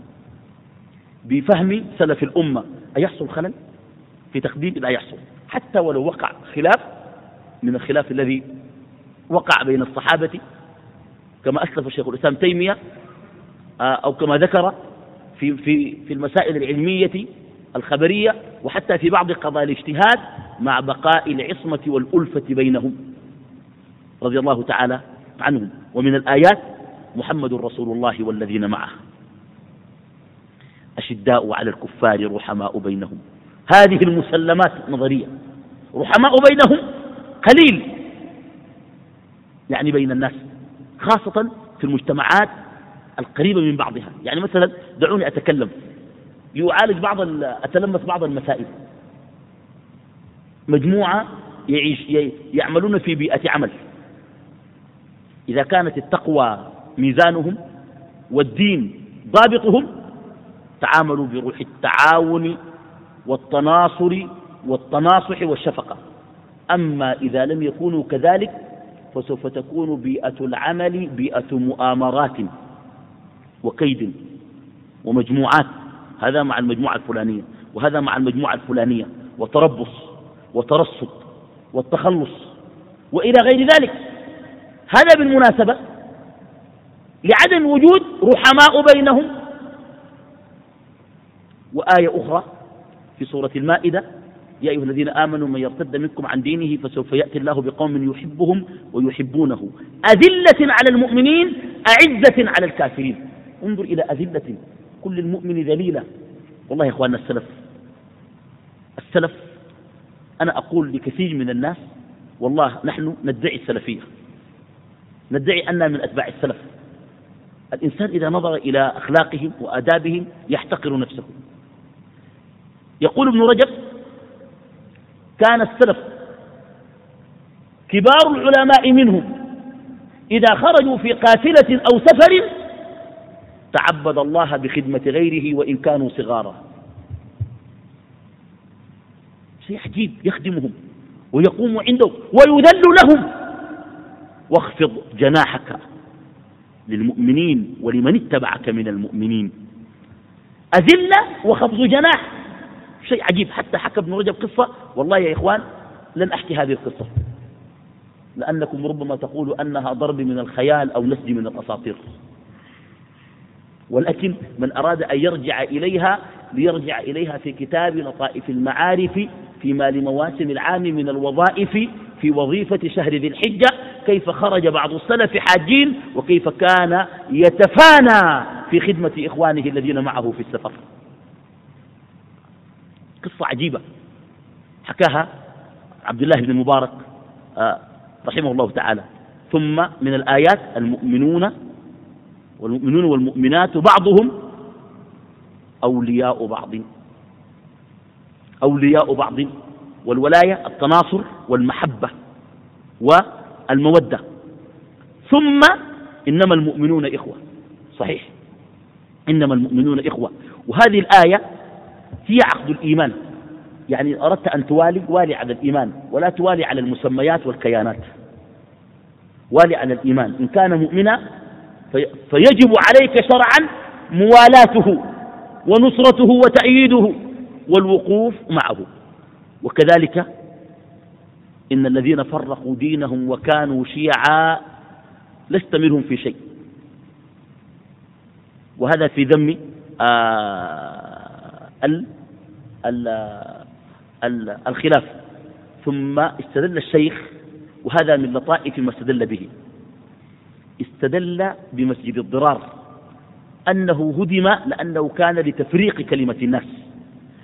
بفهم سلف الأمة، أيحصل خلل في تقديم؟ لا يحصل، حتى ولو وقع خلاف من الخلاف الذي وقع بين الصحابة كما أسلف الشيخ الإسلام تيمية، أو كما ذكر في المسائل العلمية الخبرية، وحتى في بعض قضايا الاجتهاد، مع بقاء العصمة والألفة بينهم رضي الله تعالى عنهم. ومن الآيات محمد رسول الله والذين معه أشداء على الكفار رحماء بينهم. هذه المسلمات نظرية، رحماء بينهم قليل يعني بين الناس، خاصة في المجتمعات القريبة من بعضها. يعني مثلا دعوني أتكلم لأعالج أتلمس بعض المسائل. مجموعة يعملون في بيئة عمل، إذا كانت التقوى ميزانهم والدين ضابطهم تعاملوا بروح التعاون والتناصر والتناصح والشفقة. أما إذا لم يكونوا كذلك فسوف تكون بيئة العمل بيئة مؤامرات وكيد ومجموعات، هذا مع المجموعة الفلانية وهذا مع المجموعة الفلانية، وتربص وترصد والتخلص وإلى غير ذلك. هذا بالمناسبة لعدم وجود رحماء بينهم. وآية أخرى في سورة المائدة: يا أيها الذين آمنوا من يرتد منكم عن دينه فسوف يأتي الله بقوم يحبهم ويحبونه أذلة على المؤمنين أعزة على الكافرين. انظر إلى أذلة، كل المؤمن ذليلة. والله يا إخواننا السلف أنا أقول لكثير من الناس والله نحن ندعي السلفية، ندعي أننا من أتباع السلف. الإنسان إذا نظر إلى أخلاقهم وآدابهم يحتقر نفسه. يقول ابن رجب: كان السلف كبار العلماء منهم إذا خرجوا في قافلة أو سفر تعبد الله بخدمة غيره وإن كانوا صغارا. شيء عجيب، يخدمهم ويقوم عنده ويذل لهم. واخفض جناحك للمؤمنين ولمن اتبعك من المؤمنين. أذلة وخفض جناح، شيء عجيب. حتى حكى ابن رجب قصة، والله يا إخوان لن أحكي هذه القصة لأنكم ربما تقولوا أنها ضرب من الخيال أو نسج من الأساطير، ولكن من أراد أن يرجع إليها ليرجع إليها في كتاب لطائف المعارف فيما لمواسم العام من الوظائف في وظيفة شهر ذي الحجة، كيف خرج بعض السلف حاجين وكيف كان يتفانى في خدمة إخوانه الذين معه في السفر. قصة عجيبة حكاها عبد الله بن المبارك رحمه الله تعالى. ثم من الآيات: المؤمنون والمؤمنات بعضهم أولياء بعض. والولاية التناصر والمحبة والمودة. ثم إنما المؤمنون إخوة. صحيح، إنما المؤمنون إخوة. وهذه الآية هي عقد الإيمان. يعني أردت أن والي على الإيمان ولا توالي على المسميات والكيانات. والي على الإيمان، إن كان مؤمنا فيجب عليك شرعا موالاته ونصرته وتأييده والوقوف معه. وكذلك إن الذين فرقوا دينهم وكانوا شيعا لست منهم في شيء. وهذا في ذم الخلاف. ثم استدل الشيخ، وهذا من لطائف ما استدل به، استدل بمسجد الضرار أنه هدم لأنه كان لتفريق كلمة الناس،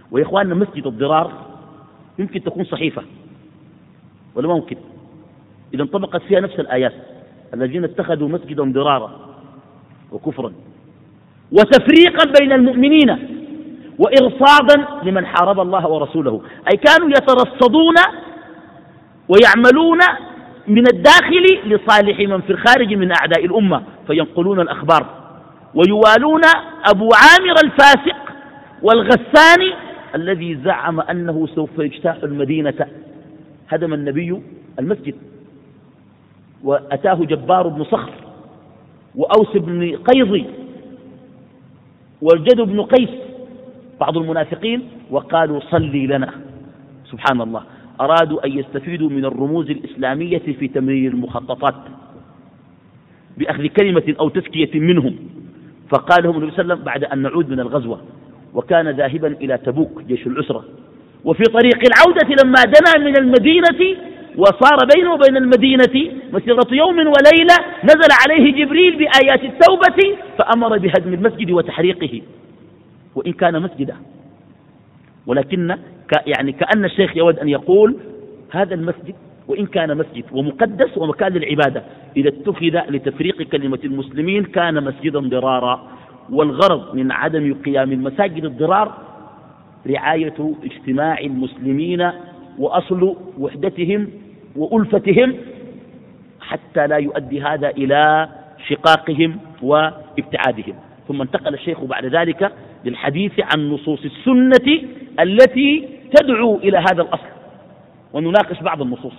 ويا إخواننا مسجد الضرار يمكن تكون صحيفة ولا ما ممكن؟ إذا انطبقت فيها نفس الآيات الذين اتخذوا مسجدا ضرارا وكفرا وتفريقا بين المؤمنين وإرصادا لمن حارب الله ورسوله، أي كانوا يترصدون ويعملون من الداخل لصالح من في الخارج من أعداء الأمة، فينقلون الأخبار ويوالون أبو عامر الفاسق والغساني الذي زعم أنه سوف يجتاح المدينة. هدم النبي المسجد وأتاه جبار بن صخر وأوس بن قيضي والجد بن قيس بعض المنافقين وقالوا صلي لنا. سبحان الله، أرادوا أن يستفيدوا من الرموز الإسلامية في تمرير المخططات بأخذ كلمة أو تزكية منهم، فقال لهم النبي صلى الله عليه وسلم بعد أن نعود من الغزوة، وكان ذاهبا إلى تبوك جيش العسرة، وفي طريق العودة لما دنا من المدينة وصار بينه وبين المدينة مسيرة يوم وليلة نزل عليه جبريل بآيات التوبة فأمر بهدم المسجد وتحريقه وإن كان مسجدا. ولكن يعني كأن الشيخ يود أن يقول هذا المسجد وإن كان مسجد ومقدس ومكان للعبادة إذا اتخذ لتفريق كلمة المسلمين كان مسجدا ضرارا. والغرض من عدم قيام المساجد الضرار رعاية اجتماع المسلمين وأصل وحدتهم وألفتهم حتى لا يؤدي هذا إلى شقاقهم وابتعادهم. ثم انتقل الشيخ بعد ذلك للحديث عن نصوص السنة التي تدعو إلى هذا الأصل، ونناقش بعض النصوص.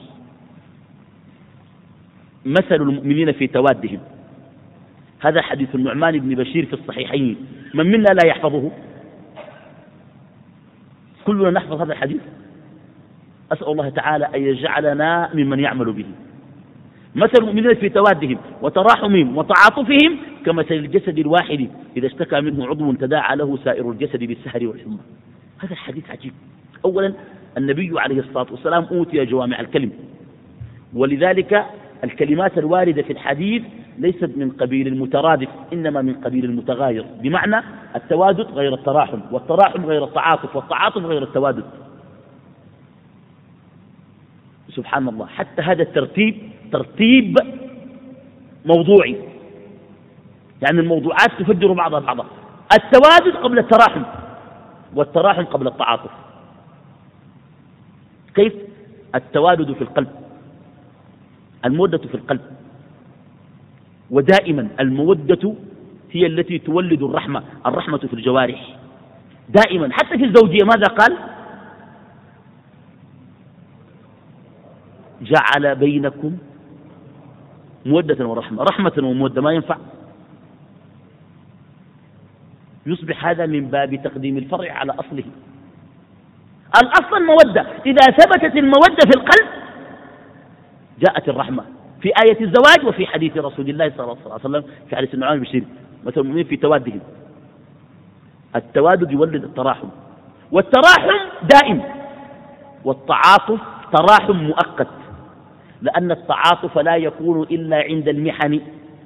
مثل المؤمنين في توادهم، هذا حديث النعمان بن بشير في الصحيحين، من منا لا يحفظه؟ كلنا نحفظ هذا الحديث، أسأل الله تعالى أن يجعلنا ممن يعمل به. مثل المؤمنين في توادهم وتراحمهم وتعاطفهم كمثل الجسد الواحد إذا اشتكى منه عضو تداعى له سائر الجسد بالسهر والحمى. هذا الحديث عجيب. أولا النبي عليه الصلاة والسلام أوتي جوامع الكلم، ولذلك الكلمات الواردة في الحديث ليست من قبيل المترادف إنما من قبيل المتغاير، بمعنى التوادد غير التراحم، والتراحم غير التعاطف، والتعاطف غير التوادد. سبحان الله، حتى هذا الترتيب ترتيب موضوعي، يعني الموضوعات تفجر بعضها بعضا. التوادد قبل التراحم والتراحم قبل التعاطف. كيف؟ التوادد في القلب، المودة في القلب، ودائما المودة هي التي تولد الرحمة، الرحمة في الجوارح دائما. حتى في الزوجية ماذا قال؟ جعل بينكم مودة ورحمة. رحمة ومودة ما ينفع، يصبح هذا من باب تقديم الفرع على أصله. الأصل المودة، إذا ثبتت المودة في القلب جاءت الرحمة في آية الزواج وفي حديث رسول الله صلى الله عليه وسلم في حديث النعمان بن بشير مثل المؤمنين في توادهم. التوادد يولد التراحم، والتراحم دائم، والتعاطف تراحم مؤقت، لأن التعاطف لا يكون إلا عند المحن،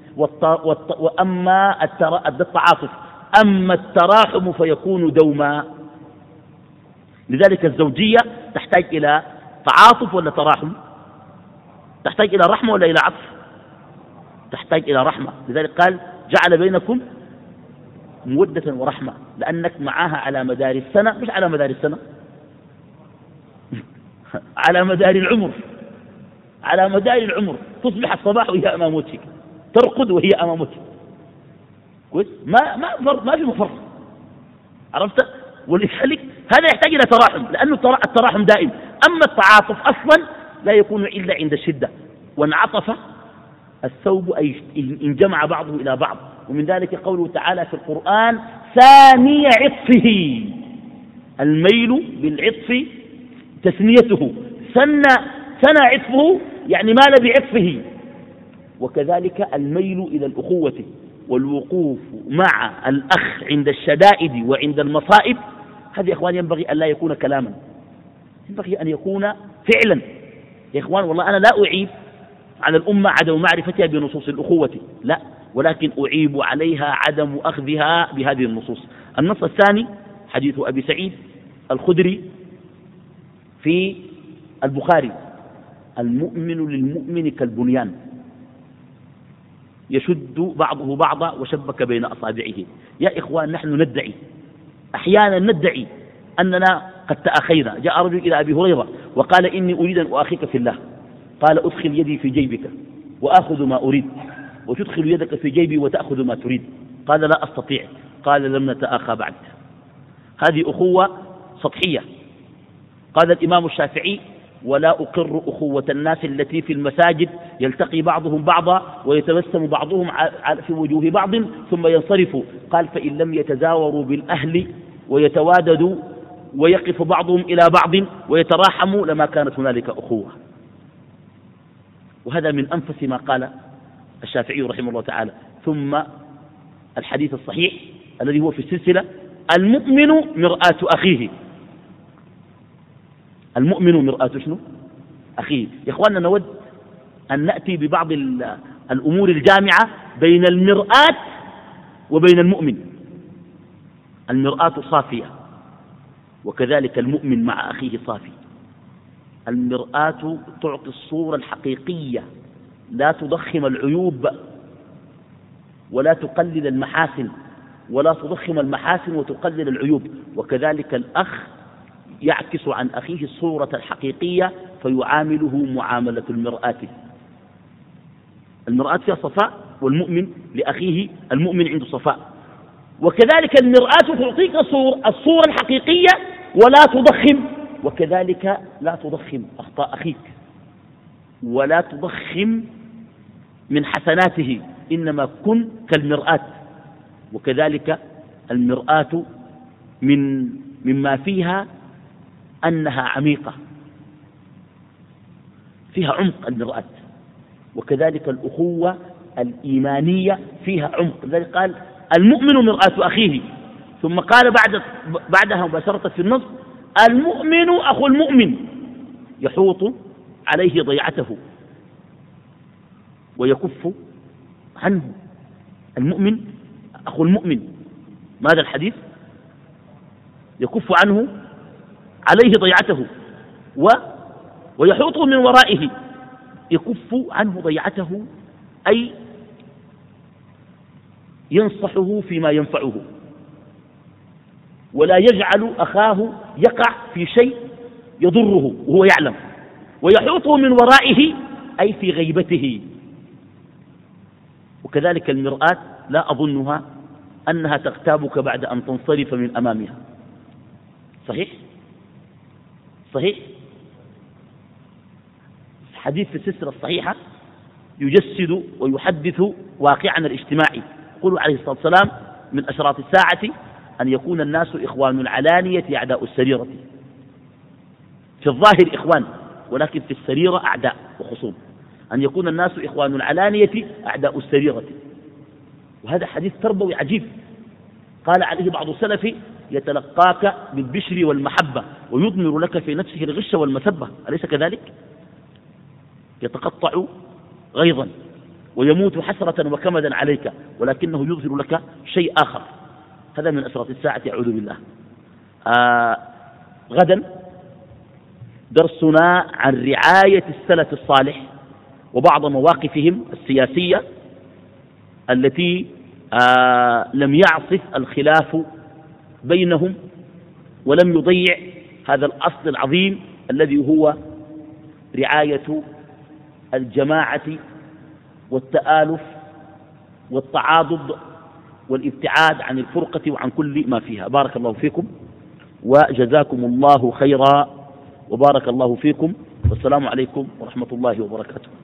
وأما التعاطف أما التراحم فيكون دوما. لذلك الزوجية تحتاج إلى تعاطف ولا تراحم؟ تحتاج إلى رحمة ولا إلى عطف؟ تحتاج إلى رحمة. لذلك قال جعل بينكم مودة ورحمة، لأنك معها على مدار السنة، مش على مدار السنة على مدار العمر، على مدار العمر. تصبح الصباح وهي أمام وجهك، ترقد وهي أمام وجهك. كويس؟ ما في مفر، عرفت؟ ولذلك هذا يحتاج إلى تراحم، لأنه التراحم دائم. أما التعاطف أصلا لا يكون إلا عند الشدة، وانعطف الثوب أي انجمع بعضه إلى بعض. ومن ذلك قوله تعالى في القرآن ثاني عطفه، الميل بالعطف تثنيته، ثنى عطفه يعني مال بعطفه. وكذلك الميل إلى الأخوة والوقوف مع الأخ عند الشدائد وعند المصائب. هذا يا إخوان ينبغي أن لا يكون كلاما، ينبغي أن يكون فعلا. يا إخوان والله أنا لا أعيب على الأمة عدم معرفتها بنصوص الأخوة، لا، ولكن أعيب عليها عدم أخذها بهذه النصوص. النص الثاني حديث أبي سعيد الخدري في البخاري: المؤمن للمؤمن كالبنيان يشد بعضه بعضا وشبك بين أصابعه. يا إخوان، نحن ندعي أحيانا ندعي أننا قد تأخينا. جاء رجل إلى أبي هريرة وقال: إني أريد أن أخيك في الله. قال: أدخل يدي في جيبك وآخذ ما أريد، وتدخل يدك في جيبي وتأخذ ما تريد. قال: لا أستطيع. قال: لم نتآخى بعد. هذه أخوة سطحية. قال الإمام الشافعي: ولا أقر أخوة الناس التي في المساجد يلتقي بعضهم بعضا ويتبسم بعضهم في وجوه بعض ثم ينصرفوا. قال: فإن لم يتزاوروا بالأهل ويتواددوا ويقف بعضهم إلى بعض ويتراحموا لما كانت هنالك أخوة. وهذا من أنفس ما قال الشافعي رحمه الله تعالى. ثم الحديث الصحيح الذي هو في السلسلة: المؤمن مرآة أخيه. المؤمن مرآة شنو؟ أخيه. يا إخواننا، نود أن نأتي ببعض الأمور الجامعة بين المرآة وبين المؤمن. المرآة صافية، وكذلك المؤمن مع أخيه صافي. المرآة تعطي الصورة الحقيقية، لا تضخم العيوب ولا تقلل المحاسن، ولا تضخم المحاسن وتقلل العيوب. وكذلك الأخ يعكس عن أخيه الصورة الحقيقية فيعامله معاملة المرآة. المرآة فيها صفاء، والمؤمن لأخيه المؤمن عنده صفاء. وكذلك المرآة تعطيك الصورة الحقيقية ولا تضخم، وكذلك لا تضخم أخطاء أخيك ولا تضخم من حسناته، إنما كن كالمرآة. وكذلك المرآة مما فيها أنها عميقة، فيها عمق المرآة. وكذلك الأخوة الإيمانية فيها عمق. لذلك قال: المؤمن مرآة أخيه. ثم قال بعدها مباشرة في النص: المؤمن أخو المؤمن يحوط عليه ضيعته ويكف عنه. المؤمن أخو المؤمن، ماذا الحديث؟ يكف عنه عليه ضيعته ويحوطه من ورائه. يكف عنه ضيعته أي ينصحه فيما ينفعه، ولا يجعل أخاه يقع في شيء يضره وهو يعلم. ويحوطه من ورائه أي في غيبته. وكذلك المرآة لا أظنها أنها تغتابك بعد أن تنصرف من أمامها. صحيح؟ صحيح؟ حديث في السلسلة الصحيحة يجسد ويحدث واقعنا الاجتماعي. يقول عليه الصلاة والسلام: من أشراط الساعة أن يكون الناس إخوان العلانية أعداء السريرة. في الظاهر إخوان، ولكن في السريرة أعداء وخصوم. أن يكون الناس إخوان العلانية أعداء السريرة. وهذا حديث تربوي عجيب. قال عليه بعض السلف: يتلقاك بالبشر والمحبة ويضمر لك في نفسه الغش والمسبة. أليس كذلك؟ يتقطع غيظا ويموت حسرة وكمدا عليك، ولكنه يظهر لك شيء آخر. هذا من أشراط الساعة، أعوذ بالله. غدا درسنا عن رعاية السلف الصالح وبعض مواقفهم السياسية التي لم يعصف الخلاف بينهم ولم يضيع هذا الأصل العظيم الذي هو رعاية الجماعة والتآلف والتعاضد والابتعاد عن الفرقة وعن كل ما فيها. بارك الله فيكم وجزاكم الله خيرا وبارك الله فيكم، والسلام عليكم ورحمة الله وبركاته.